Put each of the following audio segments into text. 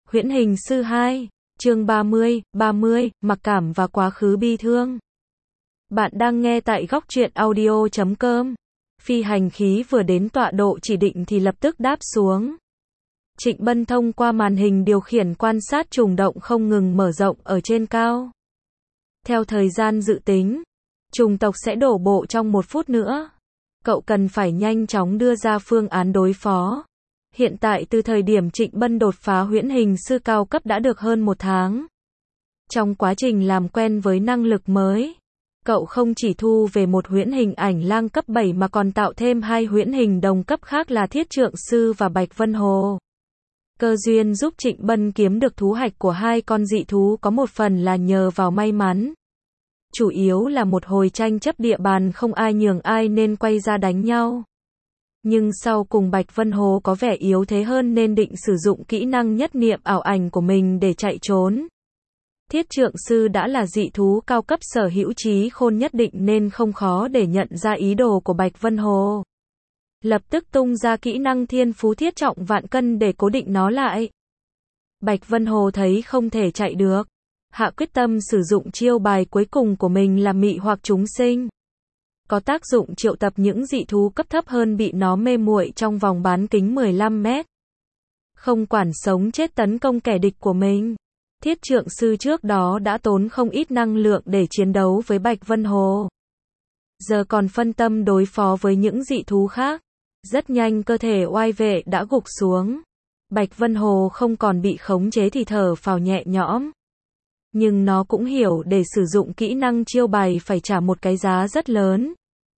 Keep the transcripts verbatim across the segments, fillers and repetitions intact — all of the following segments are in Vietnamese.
Huyễn hình sư hai, chương ba mươi, ba mươi, mặc cảm và quá khứ bi thương. Bạn đang nghe tại góc truyện audio chấm com. Phi hành khí vừa đến tọa độ chỉ định thì lập tức đáp xuống. Trịnh Bân thông qua màn hình điều khiển quan sát trùng động không ngừng mở rộng ở trên cao. Theo thời gian dự tính, trùng tộc sẽ đổ bộ trong một phút nữa. Cậu cần phải nhanh chóng đưa ra phương án đối phó. Hiện tại từ thời điểm Trịnh Bân đột phá huyễn hình sư cao cấp đã được hơn một tháng. Trong quá trình làm quen với năng lực mới, cậu không chỉ thu về một huyễn hình ảnh lang cấp bảy mà còn tạo thêm hai huyễn hình đồng cấp khác là Thiết Trượng Sư và Bạch Vân Hồ. Cơ duyên giúp Trịnh Bân kiếm được thú hạch của hai con dị thú có một phần là nhờ vào may mắn. Chủ yếu là một hồi tranh chấp địa bàn không ai nhường ai nên quay ra đánh nhau. Nhưng sau cùng Bạch Vân Hồ có vẻ yếu thế hơn nên định sử dụng kỹ năng nhất niệm ảo ảnh của mình để chạy trốn. Thiết Trượng Sư đã là dị thú cao cấp sở hữu trí khôn nhất định nên không khó để nhận ra ý đồ của Bạch Vân Hồ. Lập tức tung ra kỹ năng thiên phú thiết trọng vạn cân để cố định nó lại. Bạch Vân Hồ thấy không thể chạy được, hạ quyết tâm sử dụng chiêu bài cuối cùng của mình là mị hoặc chúng sinh. Có tác dụng triệu tập những dị thú cấp thấp hơn bị nó mê muội trong vòng bán kính mười lăm mét. Không quản sống chết tấn công kẻ địch của mình. Thiết Trượng Sư trước đó đã tốn không ít năng lượng để chiến đấu với Bạch Vân Hồ. Giờ còn phân tâm đối phó với những dị thú khác. Rất nhanh cơ thể oai vệ đã gục xuống. Bạch Vân Hồ không còn bị khống chế thì thở phào nhẹ nhõm. Nhưng nó cũng hiểu để sử dụng kỹ năng chiêu bài phải trả một cái giá rất lớn.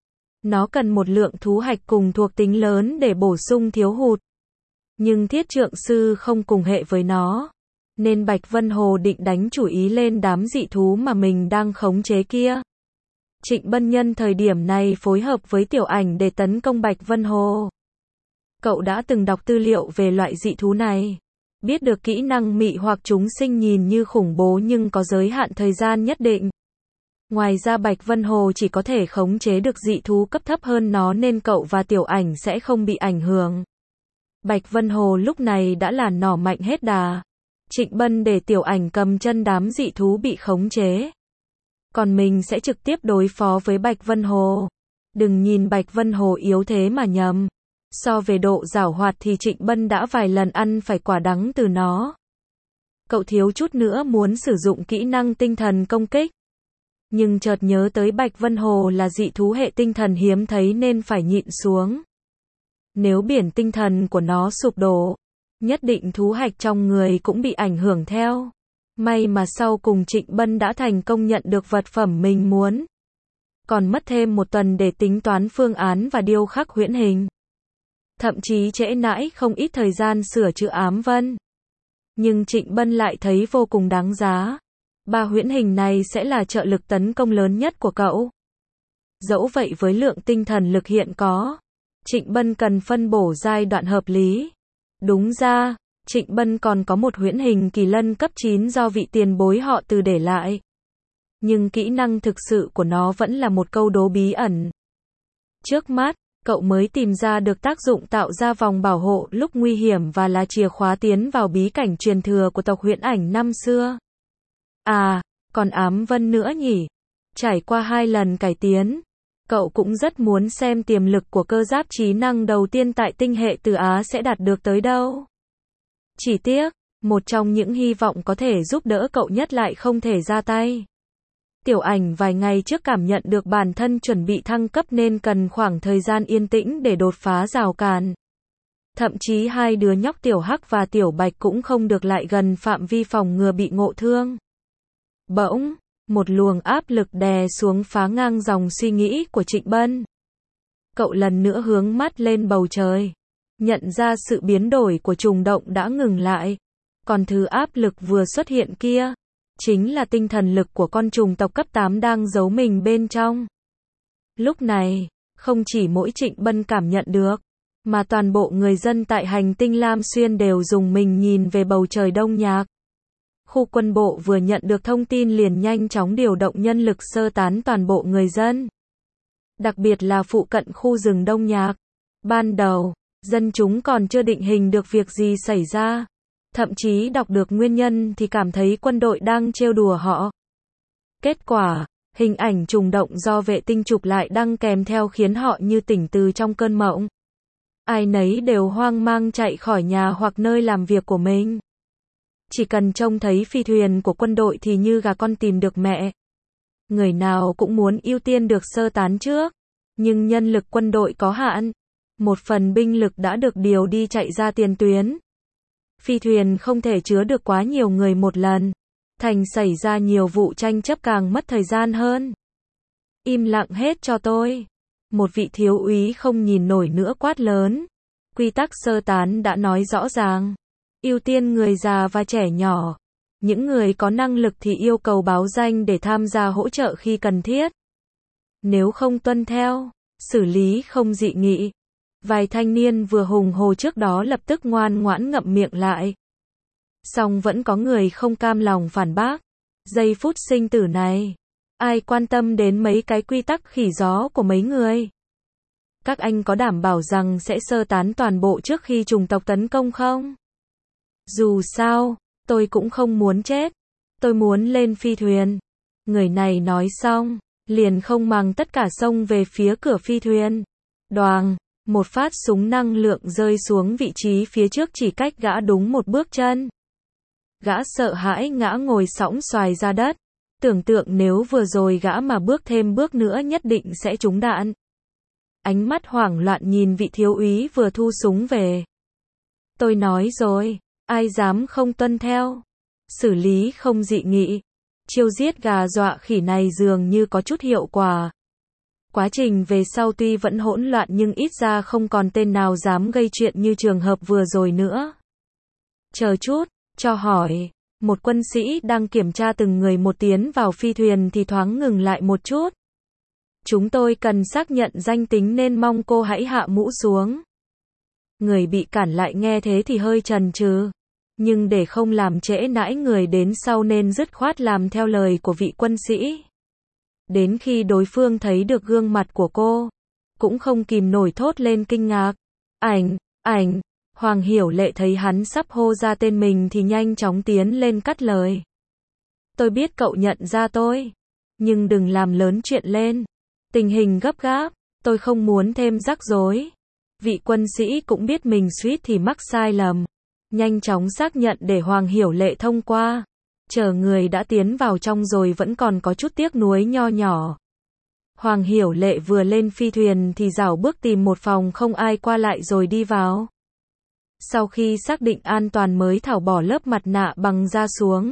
Nó cần một lượng thú hạch cùng thuộc tính lớn để bổ sung thiếu hụt. Nhưng Thiết Trượng Sư không cùng hệ với nó. Nên Bạch Vân Hồ định đánh chủ ý lên đám dị thú mà mình đang khống chế kia. Trịnh Bân nhân thời điểm này phối hợp với Tiểu Ảnh để tấn công Bạch Vân Hồ. Cậu đã từng đọc tư liệu về loại dị thú này. Biết được kỹ năng mị hoặc chúng sinh nhìn như khủng bố nhưng có giới hạn thời gian nhất định. Ngoài ra Bạch Vân Hồ chỉ có thể khống chế được dị thú cấp thấp hơn nó nên cậu và Tiểu Ảnh sẽ không bị ảnh hưởng. Bạch Vân Hồ lúc này đã là nỏ mạnh hết đà. Trịnh Bân để Tiểu Ảnh cầm chân đám dị thú bị khống chế. Còn mình sẽ trực tiếp đối phó với Bạch Vân Hồ. Đừng nhìn Bạch Vân Hồ yếu thế mà nhầm. So về độ giảo hoạt thì Trịnh Bân đã vài lần ăn phải quả đắng từ nó. Cậu thiếu chút nữa muốn sử dụng kỹ năng tinh thần công kích. Nhưng chợt nhớ tới Bạch Vân Hồ là dị thú hệ tinh thần hiếm thấy nên phải nhịn xuống. Nếu biển tinh thần của nó sụp đổ, nhất định thú hạch trong người cũng bị ảnh hưởng theo. May mà sau cùng Trịnh Bân đã thành công nhận được vật phẩm mình muốn. Còn mất thêm một tuần để tính toán phương án và điêu khắc huyễn hình. Thậm chí trễ nãi không ít thời gian sửa chữa ám vân. Nhưng Trịnh Bân lại thấy vô cùng đáng giá. Ba huyễn hình này sẽ là trợ lực tấn công lớn nhất của cậu. Dẫu vậy với lượng tinh thần lực hiện có, Trịnh Bân cần phân bổ giai đoạn hợp lý. Đúng ra, Trịnh Bân còn có một huyễn hình kỳ lân cấp chín do vị tiền bối họ Từ để lại. Nhưng kỹ năng thực sự của nó vẫn là một câu đố bí ẩn. Trước mắt, cậu mới tìm ra được tác dụng tạo ra vòng bảo hộ lúc nguy hiểm và là chìa khóa tiến vào bí cảnh truyền thừa của tộc Huyễn Ảnh năm xưa. À, còn ám vân nữa nhỉ? Trải qua hai lần cải tiến, cậu cũng rất muốn xem tiềm lực của cơ giáp trí năng đầu tiên tại tinh hệ Từ Á sẽ đạt được tới đâu. Chỉ tiếc, một trong những hy vọng có thể giúp đỡ cậu nhất lại không thể ra tay. Tiểu Ảnh vài ngày trước cảm nhận được bản thân chuẩn bị thăng cấp nên cần khoảng thời gian yên tĩnh để đột phá rào cản. Thậm chí hai đứa nhóc Tiểu Hắc và Tiểu Bạch cũng không được lại gần phạm vi phòng ngừa bị ngộ thương. Bỗng, một luồng áp lực đè xuống phá ngang dòng suy nghĩ của Trịnh Bân. Cậu lần nữa hướng mắt lên bầu trời. Nhận ra sự biến đổi của trùng động đã ngừng lại. Còn thứ áp lực vừa xuất hiện kia, chính là tinh thần lực của con trùng tộc cấp tám đang giấu mình bên trong. Lúc này, không chỉ mỗi Trịnh Bân cảm nhận được, mà toàn bộ người dân tại hành tinh Lam Xuyên đều dùng mình nhìn về bầu trời Đông Nhạc. Khu quân bộ vừa nhận được thông tin liền nhanh chóng điều động nhân lực sơ tán toàn bộ người dân. Đặc biệt là phụ cận khu rừng Đông Nhạc. Ban đầu, dân chúng còn chưa định hình được việc gì xảy ra. Thậm chí đọc được nguyên nhân thì cảm thấy quân đội đang trêu đùa họ. Kết quả, hình ảnh trùng động do vệ tinh chụp lại đăng kèm theo khiến họ như tỉnh từ trong cơn mộng. Ai nấy đều hoang mang chạy khỏi nhà hoặc nơi làm việc của mình. Chỉ cần trông thấy phi thuyền của quân đội thì như gà con tìm được mẹ. Người nào cũng muốn ưu tiên được sơ tán trước. Nhưng nhân lực quân đội có hạn. Một phần binh lực đã được điều đi chạy ra tiền tuyến. Phi thuyền không thể chứa được quá nhiều người một lần. Thành xảy ra nhiều vụ tranh chấp càng mất thời gian hơn. Im lặng hết cho tôi. Một vị thiếu úy không nhìn nổi nữa quát lớn. Quy tắc sơ tán đã nói rõ ràng. Ưu tiên người già và trẻ nhỏ. Những người có năng lực thì yêu cầu báo danh để tham gia hỗ trợ khi cần thiết. Nếu không tuân theo, xử lý không dị nghị. Vài thanh niên vừa hùng hồ trước đó lập tức ngoan ngoãn ngậm miệng lại. Song vẫn có người không cam lòng phản bác. Giây phút sinh tử này, ai quan tâm đến mấy cái quy tắc khỉ gió của mấy người? Các anh có đảm bảo rằng sẽ sơ tán toàn bộ trước khi chủng tộc tấn công không? Dù sao, tôi cũng không muốn chết. Tôi muốn lên phi thuyền. Người này nói xong, liền không màng tất cả xông về phía cửa phi thuyền. Đoàng, một phát súng năng lượng rơi xuống vị trí phía trước chỉ cách gã đúng một bước chân. Gã sợ hãi ngã ngồi sõng xoài ra đất. Tưởng tượng nếu vừa rồi gã mà bước thêm bước nữa nhất định sẽ trúng đạn. Ánh mắt hoảng loạn nhìn vị thiếu úy vừa thu súng về. Tôi nói rồi, ai dám không tuân theo? Xử lý không dị nghị. Chiêu giết gà dọa khỉ này dường như có chút hiệu quả. Quá trình về sau tuy vẫn hỗn loạn nhưng ít ra không còn tên nào dám gây chuyện như trường hợp vừa rồi nữa. Chờ chút, cho hỏi. Một quân sĩ đang kiểm tra từng người một tiến vào phi thuyền thì thoáng ngừng lại một chút. Chúng tôi cần xác nhận danh tính nên mong cô hãy hạ mũ xuống. Người bị cản lại nghe thế thì hơi chần chừ. Nhưng để không làm trễ nãi người đến sau nên dứt khoát làm theo lời của vị quân sĩ. Đến khi đối phương thấy được gương mặt của cô, cũng không kìm nổi thốt lên kinh ngạc. Ảnh, ảnh. Hoàng Hiểu Lệ thấy hắn sắp hô ra tên mình thì nhanh chóng tiến lên cắt lời. Tôi biết cậu nhận ra tôi. Nhưng đừng làm lớn chuyện lên. Tình hình gấp gáp, tôi không muốn thêm rắc rối. Vị quân sĩ cũng biết mình suýt thì mắc sai lầm. Nhanh chóng xác nhận để Hoàng Hiểu Lệ thông qua. Chờ người đã tiến vào trong rồi vẫn còn có chút tiếc nuối nho nhỏ. Hoàng Hiểu Lệ vừa lên phi thuyền thì rảo bước tìm một phòng không ai qua lại rồi đi vào. Sau khi xác định an toàn mới tháo bỏ lớp mặt nạ bằng da xuống.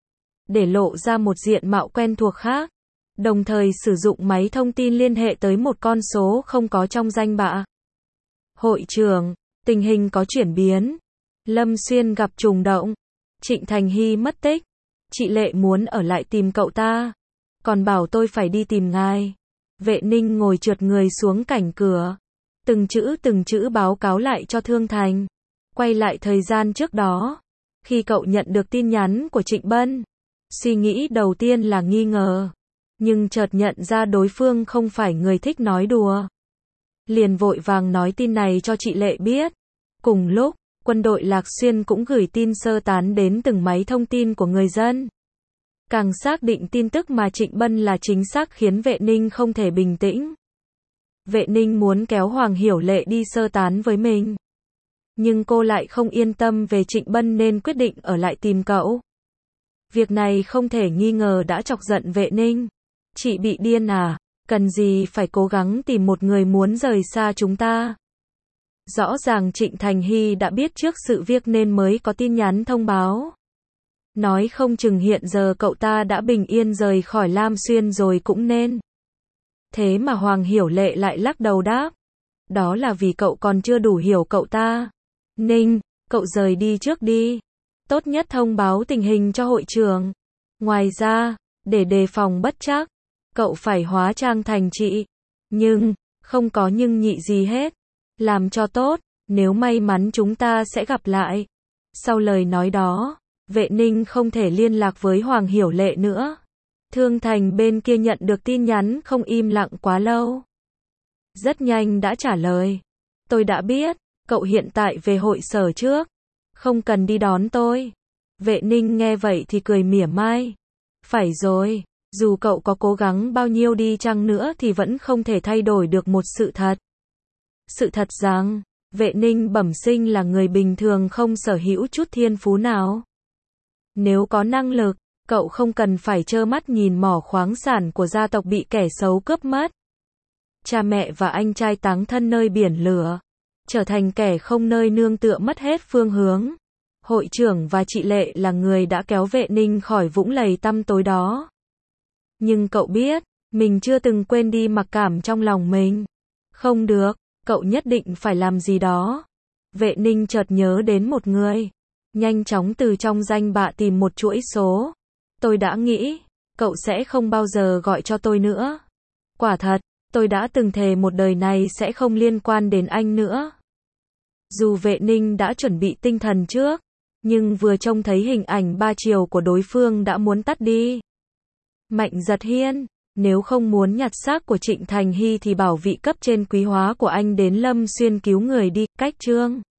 Để lộ ra một diện mạo quen thuộc khác. Đồng thời sử dụng máy thông tin liên hệ tới một con số không có trong danh bạ. Hội trưởng, tình hình có chuyển biến. Lâm Xuyên gặp trùng động. Trịnh Thành Hy mất tích. Chị Lệ muốn ở lại tìm cậu ta. Còn bảo tôi phải đi tìm ngài. Vệ Ninh ngồi trượt người xuống cảnh cửa. Từng chữ từng chữ báo cáo lại cho Thương Thành. Quay lại thời gian trước đó. Khi cậu nhận được tin nhắn của Trịnh Bân. Suy nghĩ đầu tiên là nghi ngờ. Nhưng chợt nhận ra đối phương không phải người thích nói đùa. Liền vội vàng nói tin này cho chị Lệ biết. Cùng lúc, quân đội Lạc Xuyên cũng gửi tin sơ tán đến từng máy thông tin của người dân. Càng xác định tin tức mà Trịnh Bân là chính xác khiến Vệ Ninh không thể bình tĩnh. Vệ Ninh muốn kéo Hoàng Hiểu Lệ đi sơ tán với mình. Nhưng cô lại không yên tâm về Trịnh Bân nên quyết định ở lại tìm cậu. Việc này không thể nghi ngờ đã chọc giận Vệ Ninh. Chị bị điên à? Cần gì phải cố gắng tìm một người muốn rời xa chúng ta? Rõ ràng Trịnh Thành Hy đã biết trước sự việc nên mới có tin nhắn thông báo. Nói không chừng hiện giờ cậu ta đã bình yên rời khỏi Lam Xuyên rồi cũng nên. Thế mà Hoàng Hiểu Lệ lại lắc đầu đáp. Đó là vì cậu còn chưa đủ hiểu cậu ta. Ninh, cậu rời đi trước đi. Tốt nhất thông báo tình hình cho hội trưởng. Ngoài ra, để đề phòng bất trắc, cậu phải hóa trang thành chị. Nhưng, không có nhưng nhị gì hết. Làm cho tốt, nếu may mắn chúng ta sẽ gặp lại. Sau lời nói đó, Vệ Ninh không thể liên lạc với Hoàng Hiểu Lệ nữa. Thương Thành bên kia nhận được tin nhắn không im lặng quá lâu. Rất nhanh đã trả lời. Tôi đã biết, cậu hiện tại về hội sở trước. Không cần đi đón tôi. Vệ Ninh nghe vậy thì cười mỉa mai. Phải rồi, dù cậu có cố gắng bao nhiêu đi chăng nữa thì vẫn không thể thay đổi được một sự thật. Sự thật rằng, Vệ Ninh bẩm sinh là người bình thường không sở hữu chút thiên phú nào. Nếu có năng lực, cậu không cần phải trơ mắt nhìn mỏ khoáng sản của gia tộc bị kẻ xấu cướp mất. Cha mẹ và anh trai táng thân nơi biển lửa, trở thành kẻ không nơi nương tựa mất hết phương hướng. Hội trưởng và chị Lệ là người đã kéo Vệ Ninh khỏi vũng lầy tăm tối đó. Nhưng cậu biết, mình chưa từng quên đi mặc cảm trong lòng mình. Không được, cậu nhất định phải làm gì đó. Vệ Ninh chợt nhớ đến một người. Nhanh chóng từ trong danh bạ tìm một chuỗi số. Tôi đã nghĩ, cậu sẽ không bao giờ gọi cho tôi nữa. Quả thật, tôi đã từng thề một đời này sẽ không liên quan đến anh nữa. Dù Vệ Ninh đã chuẩn bị tinh thần trước, nhưng vừa trông thấy hình ảnh ba chiều của đối phương đã muốn tắt đi. Mạnh Giật Hiên, nếu không muốn nhặt xác của Trịnh Thành Hy thì bảo vị cấp trên quý hóa của anh đến Lâm Xuyên cứu người đi, cách chương.